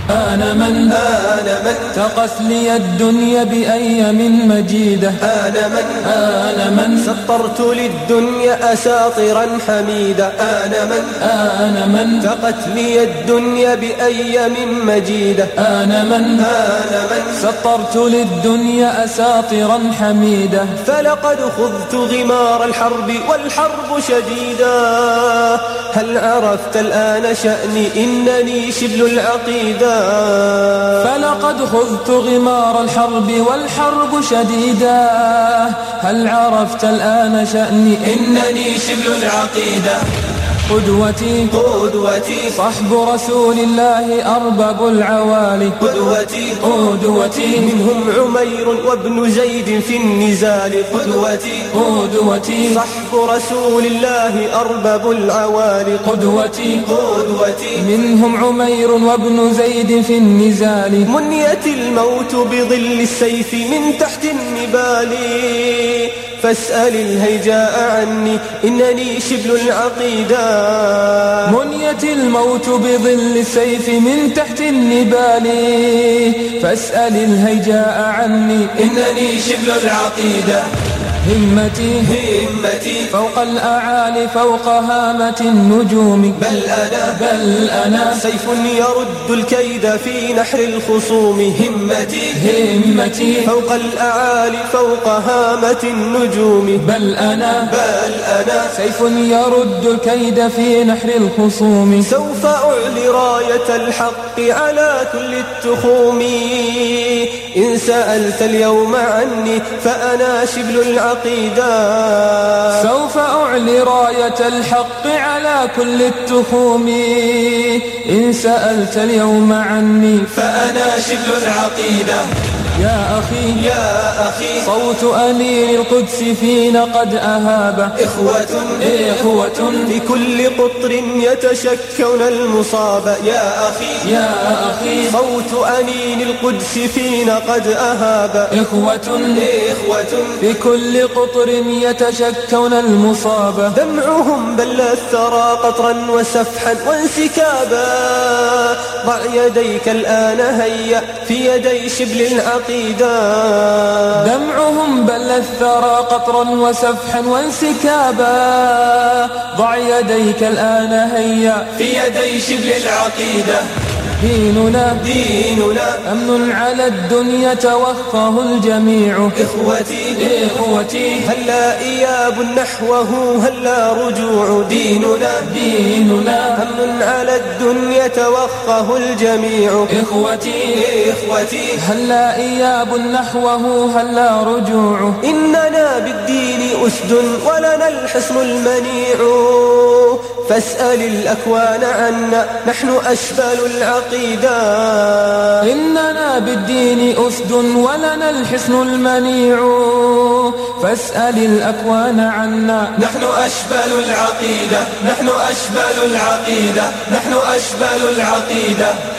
آن من تقت لي الدنيا بأيام مجيدة. آن من سطرت للدنيا أساطرا حميدة. آن من تقت لي الدنيا بأيام مجيدة. آن من سطرت للدنيا أساطرا حميدة. فلقد خضت غمار الحرب والحرب شديدة. هل عرفت الآن شأني إنني شبل العقيدة. فلقد خضت غمار الحرب والحرب شديدة. هل عرفت الآن شأني إنني شبل العقيدة. قدوتي صحب رسول الله أرباب العوالي. قدوتي منهم عمير وابن زيد في النزال. قدوتي صحب رسول الله أرباب العوالي. قدوتي منهم عمير وابن زيد في النزال. منيت الموت بظل السيف من تحت النبال. فاسأل الهيجاء عني إنني شبل العقيدة. منيت الموت بظل السيف من تحت النبال. فاسأل الهيجاء عني إنني شبل العقيدة. همتي فوق الأعالي فوق هامة النجوم. بل أنا سيف يرد الكيد في نحر الخصوم. همتي فوق الأعالي فوق هامة النجوم. بل أنا سيف يرد الكيد في نحر الخصوم. سوف أعلي راية الحق على كل التخوم. إن سألت اليوم عني فأنا شبل العقيدة. سوف أعلي راية الحق على كل التخوم. إن سألت اليوم عني فأنا شبل العقيدة. يا أخي صوت أمير القدس فينا قد أهاب. إخوة في كل قطر يتشكون المصاب. يا أخي صوت أمين القدس فينا قد أهاب. إخوة في كل قطر يتشكون المصاب. دمعهم بل الثرى قطرا وسفحا وانسكابا. ضع يديك الآن هيا في يدي شبل العقيدة. دمعهم بل الثرى قطرا وسفحا وانسكابا. ضع يديك الآن هيا في يدي شبل العقيدة. ديننا أمن على الدنيا توخاه الجميع. إخوتي هلا إياب نحوه هلا رجوع. ديننا أمن على الدنيا توخاه الجميع. إخوتي هلا إياب نحوه هلا رجوع. إننا بالدين أسد ولنا الحصن المنيع. فاسأل الأكوان عنا نحن أشبال العقيدة. إننا بالدين أسد ولنا الحصن المنيع. فاسأل الأكوان عنا نحن أشبال العقيدة. نحن أشبال العقيدة. نحن أشبال العقيدة.